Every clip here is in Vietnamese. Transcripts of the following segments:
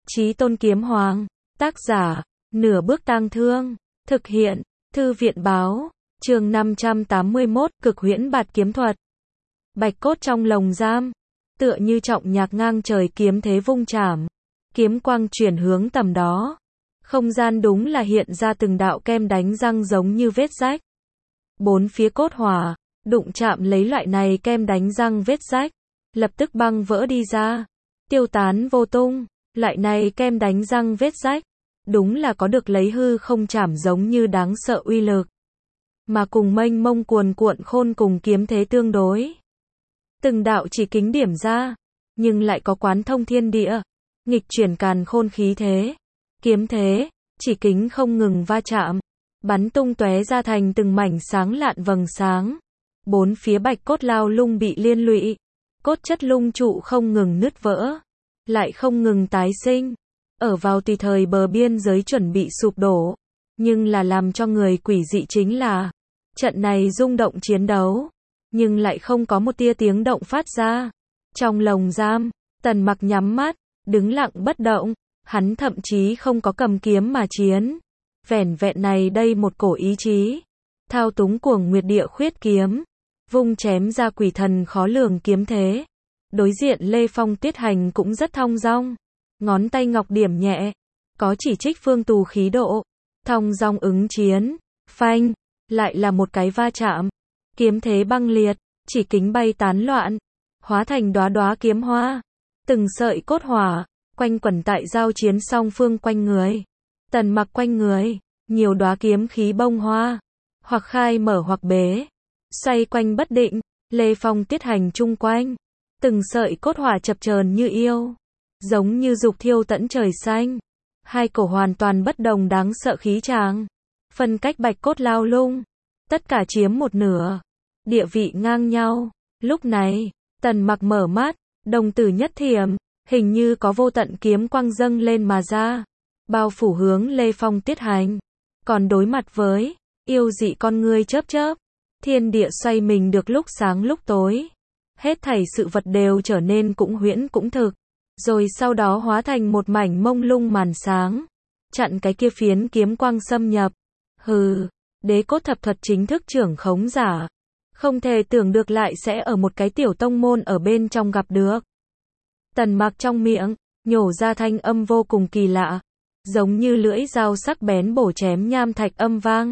Chí Tôn Kiếm Hoàng, tác giả, Nửa Bước Tang Thương, thực hiện, Thư viện Báo, chương 581, Cực Huyễn Bạt Kiếm Thuật. Bạch cốt trong lồng giam, tựa như trọng nhạc ngang trời kiếm thế vung chảm, kiếm quang chuyển hướng tầm đó. Không gian đúng là hiện ra từng đạo kem đánh răng giống như vết rách. Bốn phía cốt hỏa, đụng chạm lấy loại này kem đánh răng vết rách, lập tức băng vỡ đi ra, tiêu tán vô tung. Loại này kem đánh răng vết rách, đúng là có được lấy hư không chảm giống như đáng sợ uy lực. Mà cùng mênh mông cuồn cuộn khôn cùng kiếm thế tương đối. Từng đạo chỉ kính điểm ra, nhưng lại có quán thông thiên địa, nghịch chuyển càn khôn khí thế, kiếm thế, chỉ kính không ngừng va chạm, bắn tung tóe ra thành từng mảnh sáng lạn vầng sáng. Bốn phía bạch cốt lao lung bị liên lụy, cốt chất lung trụ không ngừng nứt vỡ, lại không ngừng tái sinh, ở vào tùy thời bờ biên giới chuẩn bị sụp đổ. Nhưng là làm cho người quỷ dị chính là, trận này rung động chiến đấu, nhưng lại không có một tia tiếng động phát ra. Trong lồng giam, Tần Mặc nhắm mắt, đứng lặng bất động, hắn thậm chí không có cầm kiếm mà chiến. Vẻn vẹn này đây một cổ ý chí, thao túng cuồng nguyệt địa khuyết kiếm, vung chém ra quỷ thần khó lường kiếm thế. Đối diện Lê Phong Tiết Hành cũng rất thong dong, ngón tay ngọc điểm nhẹ, có chỉ trích phương tù khí độ, thong dong ứng chiến. Phanh, lại là một cái va chạm, kiếm thế băng liệt, chỉ kính bay tán loạn, hóa thành đóa đóa kiếm hoa, từng sợi cốt hỏa quanh quẩn tại giao chiến song phương quanh người. Tần Mặc quanh người, nhiều đóa kiếm khí bông hoa, hoặc khai mở hoặc bế, xoay quanh bất định. Lê Phong Tiết Hành chung quanh, từng sợi cốt hỏa chập chờn như yêu, giống như dục thiêu tận trời xanh. Hai cổ hoàn toàn bất đồng đáng sợ khí tràng, phân cách bạch cốt lao lung, tất cả chiếm một nửa, địa vị ngang nhau. Lúc này, Tần Mặc mở mắt, đồng tử nhất thiểm, hình như có vô tận kiếm quang dâng lên mà ra, bao phủ hướng Lê Phong Tiết Hành. Còn đối mặt với yêu dị con ngươi chớp chớp, thiên địa xoay mình được lúc sáng lúc tối. Hết thảy sự vật đều trở nên cũng huyễn cũng thực, rồi sau đó hóa thành một mảnh mông lung màn sáng, chặn cái kia phiến kiếm quang xâm nhập. Hừ, đế cốt thập thuật chính thức trưởng khống giả, không thể tưởng được lại sẽ ở một cái tiểu tông môn ở bên trong gặp được. Tần Mặc trong miệng nhổ ra thanh âm vô cùng kỳ lạ, giống như lưỡi dao sắc bén bổ chém nham thạch âm vang,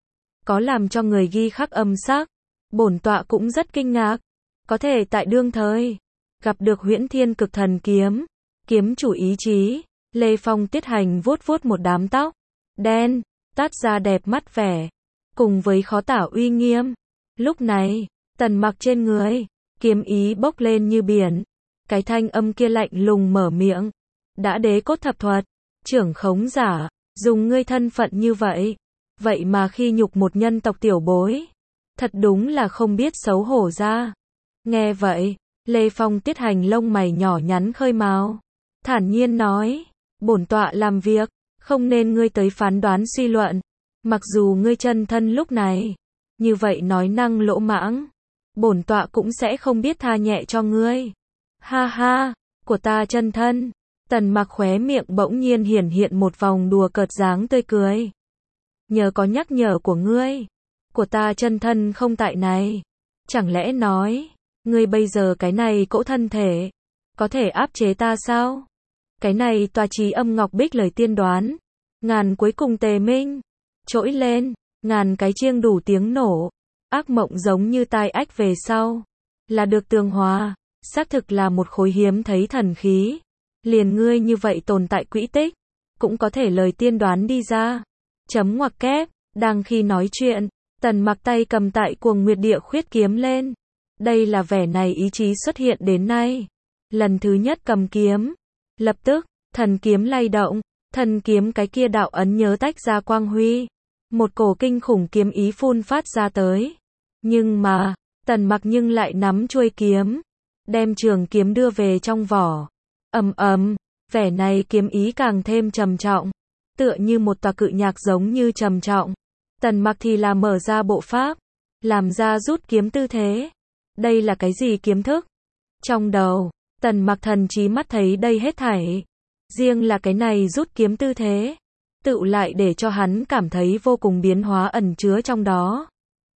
có làm cho người ghi khắc âm sắc. Bổn tọa cũng rất kinh ngạc, có thể tại đương thời gặp được Huyễn Thiên Cực Thần Kiếm, kiếm chủ ý chí. Lê Phong Tiết Hành vuốt vuốt một đám tóc đen, toát ra đẹp mắt vẻ, cùng với khó tả uy nghiêm. Lúc này, Tần Mặc trên người, kiếm ý bốc lên như biển. Cái thanh âm kia lạnh lùng mở miệng, đã đế cốt thập thuật, trưởng khống giả, dùng ngươi thân phận như vậy, vậy mà khi nhục một nhân tộc tiểu bối, thật đúng là không biết xấu hổ ra. Nghe vậy, Lê Phong Tiết Hành lông mày nhỏ nhắn khơi mào, thản nhiên nói, bổn tọa làm việc, không nên ngươi tới phán đoán suy luận. Mặc dù ngươi chân thân lúc này như vậy nói năng lỗ mãng, bổn tọa cũng sẽ không biết tha nhẹ cho ngươi. Ha ha, của ta chân thân. Tần Mặc khóe miệng bỗng nhiên hiển hiện một vòng đùa cợt dáng tươi cười. Nhờ có nhắc nhở của ngươi, của ta chân thân không tại này. Chẳng lẽ nói, ngươi bây giờ cái này cỗ thân thể, có thể áp chế ta sao? Cái này tòa trí âm ngọc bích lời tiên đoán, ngàn cuối cùng tề minh, trỗi lên, ngàn cái chiêng đủ tiếng nổ, ác mộng giống như tai ách về sau, là được tường hòa, xác thực là một khối hiếm thấy thần khí. Liền ngươi như vậy tồn tại quỹ tích, cũng có thể lời tiên đoán đi ra. Chấm ngoặc kép, đang khi nói chuyện, Tần Mặc tay cầm tại cuồng nguyệt địa khuyết kiếm lên. Đây là vẻ này ý chí xuất hiện đến nay, lần thứ nhất cầm kiếm. Lập tức, thần kiếm lay động, thần kiếm cái kia đạo ấn nhớ tách ra quang huy. Một cổ kinh khủng kiếm ý phun phát ra tới. Nhưng mà, Tần Mặc nhưng lại nắm chuôi kiếm, đem trường kiếm đưa về trong vỏ. Ầm ầm, vẻ này kiếm ý càng thêm trầm trọng, tựa như một tòa cự nhạc giống như trầm trọng. Tần Mặc thì là mở ra bộ pháp, làm ra rút kiếm tư thế. Đây là cái gì kiếm thức? Trong đầu, Tần Mặc thần trí mắt thấy đây hết thảy. Riêng là cái này rút kiếm tư thế, tựu lại để cho hắn cảm thấy vô cùng biến hóa ẩn chứa trong đó.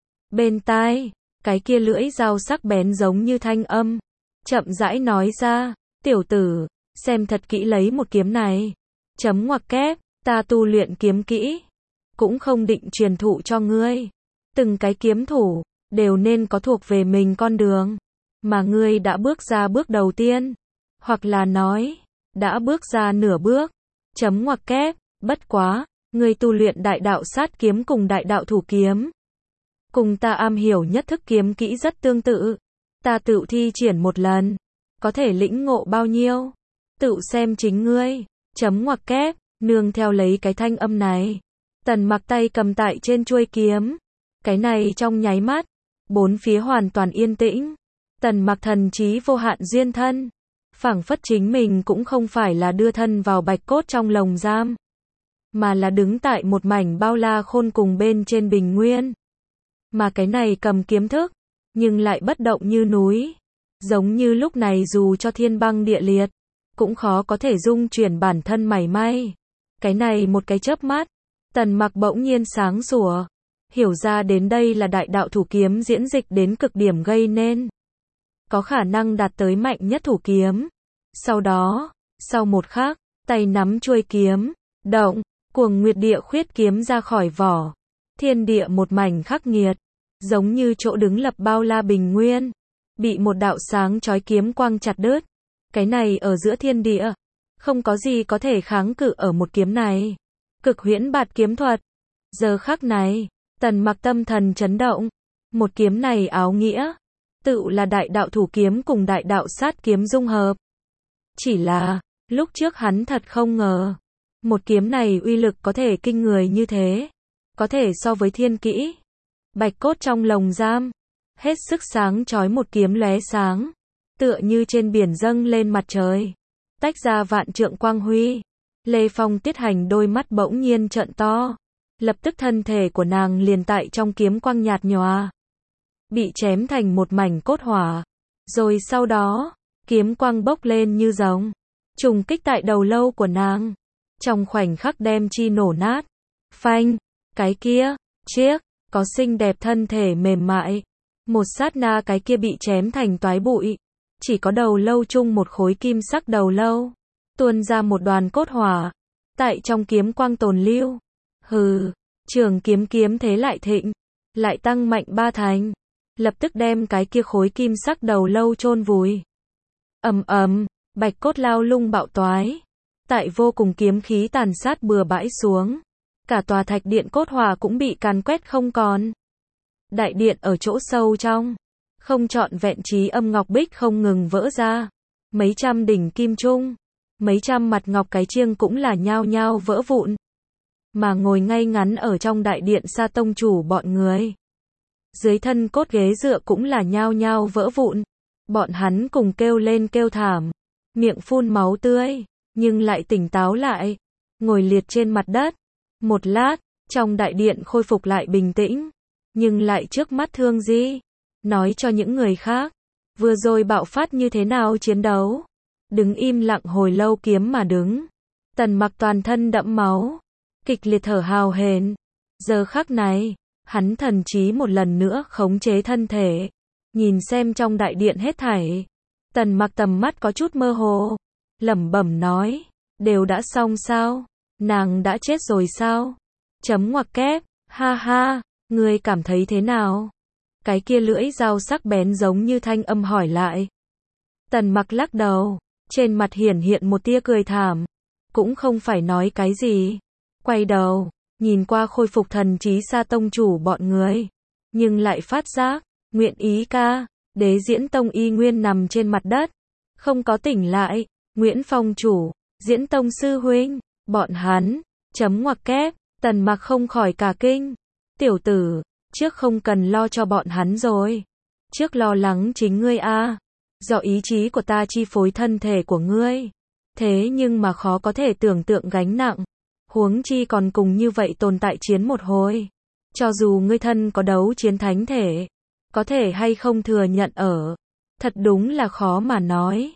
Bên tai, cái kia lưỡi dao sắc bén giống như thanh âm, chậm rãi nói ra, tiểu tử, xem thật kỹ lấy một kiếm này. Chấm ngoặc kép, ta tu luyện kiếm kỹ, cũng không định truyền thụ cho ngươi. Từng cái kiếm thủ, đều nên có thuộc về mình con đường. Mà ngươi đã bước ra bước đầu tiên, hoặc là nói, đã bước ra nửa bước. Chấm ngoặc kép, bất quá, ngươi tu luyện đại đạo sát kiếm cùng đại đạo thủ kiếm. Cùng ta am hiểu nhất thức kiếm kỹ rất tương tự. Ta tự thi triển một lần, có thể lĩnh ngộ bao nhiêu, tự xem chính ngươi. Chấm ngoặc kép, nương theo lấy cái thanh âm này. Tần Mặc tay cầm tại trên chuôi kiếm. Cái này trong nháy mắt, bốn phía hoàn toàn yên tĩnh. Tần Mặc thần trí vô hạn duyên thân, phảng phất chính mình cũng không phải là đưa thân vào bạch cốt trong lồng giam, mà là đứng tại một mảnh bao la khôn cùng bên trên bình nguyên. Mà cái này cầm kiếm thức, nhưng lại bất động như núi, giống như lúc này dù cho thiên băng địa liệt, cũng khó có thể dung chuyển bản thân mảy may. Cái này một cái chớp mắt, Tần Mặc bỗng nhiên sáng sủa, hiểu ra đến đây là đại đạo thủ kiếm diễn dịch đến cực điểm gây nên. Có khả năng đạt tới mạnh nhất thủ kiếm. Sau đó, sau một khắc, tay nắm chuôi kiếm, động, cuồng nguyệt địa khuyết kiếm ra khỏi vỏ. Thiên địa một mảnh khắc nghiệt, giống như chỗ đứng lập bao la bình nguyên, bị một đạo sáng chói kiếm quang chặt đứt. Cái này ở giữa thiên địa, không có gì có thể kháng cự ở một kiếm này. Cực huyễn bạt kiếm thuật. Giờ khắc này, Tần Mặc tâm thần chấn động. Một kiếm này áo nghĩa, tự là đại đạo thủ kiếm cùng đại đạo sát kiếm dung hợp. Chỉ là, lúc trước hắn thật không ngờ, một kiếm này uy lực có thể kinh người như thế. Có thể so với thiên kỹ. Bạch cốt trong lồng giam, hết sức sáng chói một kiếm lóe sáng, tựa như trên biển dâng lên mặt trời, tách ra vạn trượng quang huy. Lê Phong Tiết Hành đôi mắt bỗng nhiên trợn to, lập tức thân thể của nàng liền tại trong kiếm quang nhạt nhòa, bị chém thành một mảnh cốt hỏa. Rồi sau đó, kiếm quang bốc lên như rồng, trùng kích tại đầu lâu của nàng, trong khoảnh khắc đem chi nổ nát. Phanh, cái kia, chiếc, có xinh đẹp thân thể mềm mại, một sát na cái kia bị chém thành toái bụi, chỉ có đầu lâu chung một khối kim sắc đầu lâu, tuôn ra một đoàn cốt hỏa, tại trong kiếm quang tồn lưu. Hừ, trường kiếm kiếm thế lại thịnh, lại tăng mạnh ba thành, lập tức đem cái kia khối kim sắc đầu lâu chôn vùi. Ầm ầm, bạch cốt lao lung bạo toái, tại vô cùng kiếm khí tàn sát bừa bãi xuống, cả tòa thạch điện cốt hỏa cũng bị càn quét không còn. Đại điện ở chỗ sâu trong, không trọn vẹn trí âm ngọc bích không ngừng vỡ ra, mấy trăm đỉnh kim trung, mấy trăm mặt ngọc cái chiêng cũng là nhao nhao vỡ vụn. Mà ngồi ngay ngắn ở trong đại điện Sa tông chủ bọn người, dưới thân cốt ghế dựa cũng là nhao nhao vỡ vụn. Bọn hắn cùng kêu lên kêu thảm, miệng phun máu tươi, nhưng lại tỉnh táo lại, ngồi liệt trên mặt đất. Một lát, trong đại điện khôi phục lại bình tĩnh, nhưng lại trước mắt Thương Di, nói cho những người khác, vừa rồi bạo phát như thế nào chiến đấu. Đứng im lặng hồi lâu kiếm mà đứng. Tần Mặc toàn thân đẫm máu, kịch liệt thở hào hển. Giờ khắc này, hắn thần trí một lần nữa khống chế thân thể, nhìn xem trong đại điện hết thảy. Tần Mặc tầm mắt có chút mơ hồ, lẩm bẩm nói, đều đã xong sao? Nàng đã chết rồi sao? Chấm ngoặc kép, ha ha, ngươi cảm thấy thế nào? Cái kia lưỡi dao sắc bén giống như thanh âm hỏi lại. Tần Mặc lắc đầu, trên mặt hiển hiện một tia cười thảm, cũng không phải nói cái gì. Quay đầu, nhìn qua khôi phục thần trí Sa tông chủ bọn người, nhưng lại phát giác, Nguyện Ý ca, Đế Diễn Tông y nguyên nằm trên mặt đất, không có tỉnh lại. Nguyễn Phong chủ, Diễn Tông sư huynh, bọn hắn, chấm ngoặc kép, Tần Mặc không khỏi cả kinh. Tiểu tử, trước không cần lo cho bọn hắn rồi, trước lo lắng chính ngươi a. Do ý chí của ta chi phối thân thể của ngươi, thế nhưng mà khó có thể tưởng tượng gánh nặng, huống chi còn cùng như vậy tồn tại chiến một hồi. Cho dù ngươi thân có đấu chiến thánh thể, có thể hay không thừa nhận ở, thật đúng là khó mà nói.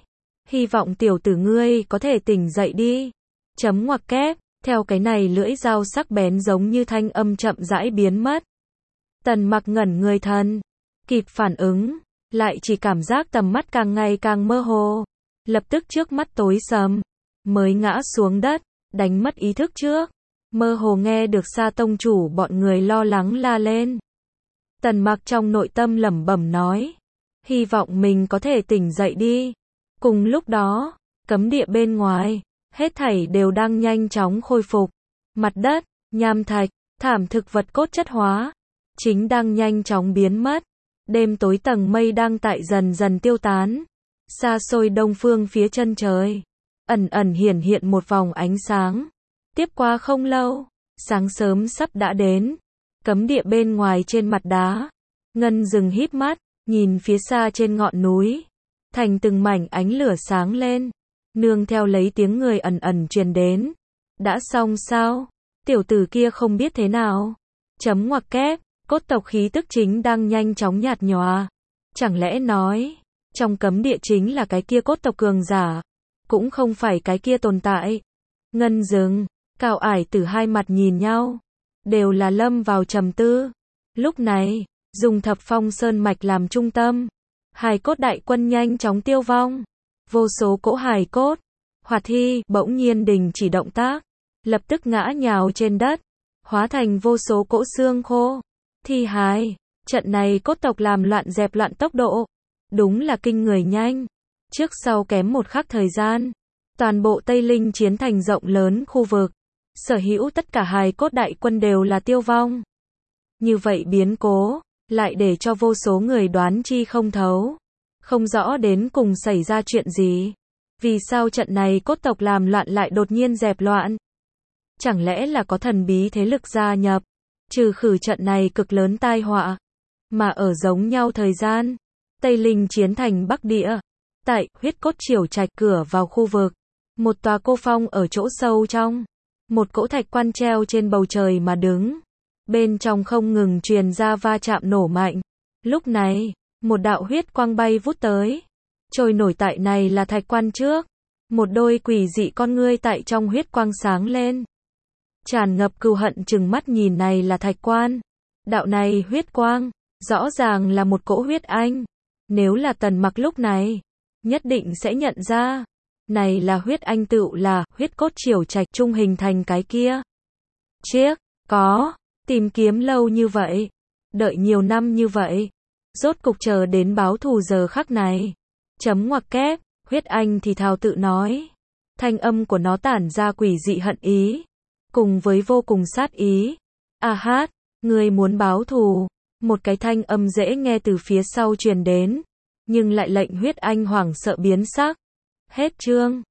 Hy vọng tiểu tử ngươi có thể tỉnh dậy đi. Chấm ngoặc kép, theo cái này lưỡi dao sắc bén giống như thanh âm chậm rãi biến mất. Tần Mặc ngẩn người thân, kịp phản ứng, lại chỉ cảm giác tầm mắt càng ngày càng mơ hồ. Lập tức trước mắt tối sầm, mới ngã xuống đất, đánh mất ý thức trước. Mơ hồ nghe được Sa tông chủ bọn người lo lắng la lên. Tần Mặc trong nội tâm lẩm bẩm nói, hy vọng mình có thể tỉnh dậy đi. Cùng lúc đó, cấm địa bên ngoài, hết thảy đều đang nhanh chóng khôi phục. Mặt đất, nham thạch, thảm thực vật cốt chất hóa, chính đang nhanh chóng biến mất. Đêm tối tầng mây đang tại dần dần tiêu tán. Xa xôi đông phương phía chân trời, ẩn ẩn hiển hiện một vòng ánh sáng. Tiếp qua không lâu, sáng sớm sắp đã đến. Cấm địa bên ngoài trên mặt đá, Ngân dừng híp mắt, nhìn phía xa trên ngọn núi. Thành từng mảnh ánh lửa sáng lên, nương theo lấy tiếng người ẩn ẩn truyền đến. Đã xong sao? Tiểu tử kia không biết thế nào. Chấm ngoặc kép, cốt tộc khí tức chính đang nhanh chóng nhạt nhòa. Chẳng lẽ nói, trong cấm địa chính là cái kia cốt tộc cường giả, cũng không phải cái kia tồn tại. Ngân dừng, Cao Ải Tử hai mặt nhìn nhau, đều là lâm vào trầm tư. Lúc này, dùng Thập Phong Sơn mạch làm trung tâm, hài cốt đại quân nhanh chóng tiêu vong. Vô số cỗ hài cốt, hoạt thi bỗng nhiên đình chỉ động tác, lập tức ngã nhào trên đất, hóa thành vô số cỗ xương khô, thi hài. Trận này cốt tộc làm loạn dẹp loạn tốc độ, đúng là kinh người nhanh. Trước sau kém một khắc thời gian, toàn bộ Tây Linh chiến thành rộng lớn khu vực, sở hữu tất cả hài cốt đại quân đều là tiêu vong. Như vậy biến cố, lại để cho vô số người đoán chi không thấu. Không rõ đến cùng xảy ra chuyện gì. Vì sao trận này cốt tộc làm loạn lại đột nhiên dẹp loạn? Chẳng lẽ là có thần bí thế lực gia nhập, trừ khử trận này cực lớn tai họa? Mà ở giống nhau thời gian, Tây Linh chiến thành Bắc Địa, tại huyết cốt triều trạch cửa vào khu vực, một tòa cô phong ở chỗ sâu trong, một cỗ thạch quan treo trên bầu trời mà đứng. Bên trong không ngừng truyền ra va chạm nổ mạnh. Lúc này, một đạo huyết quang bay vút tới. Trôi nổi tại này là thạch quan trước. Một đôi quỷ dị con ngươi tại trong huyết quang sáng lên. Tràn ngập cừu hận chừng mắt nhìn này là thạch quan. Đạo này huyết quang, rõ ràng là một cỗ huyết anh. Nếu là Tần Mặc lúc này, nhất định sẽ nhận ra. Này là huyết anh tựu là huyết cốt triều trạch trung hình thành cái kia. Chiếc, có. Tìm kiếm lâu như vậy, đợi nhiều năm như vậy, rốt cục chờ đến báo thù giờ khắc này. Chấm ngoặc kép, huyết anh thì thào tự nói. Thanh âm của nó tản ra quỷ dị hận ý, cùng với vô cùng sát ý. A hát, ngươi muốn báo thù. Một cái thanh âm dễ nghe từ phía sau truyền đến, nhưng lại lệnh huyết anh hoảng sợ biến sắc. Hết chương.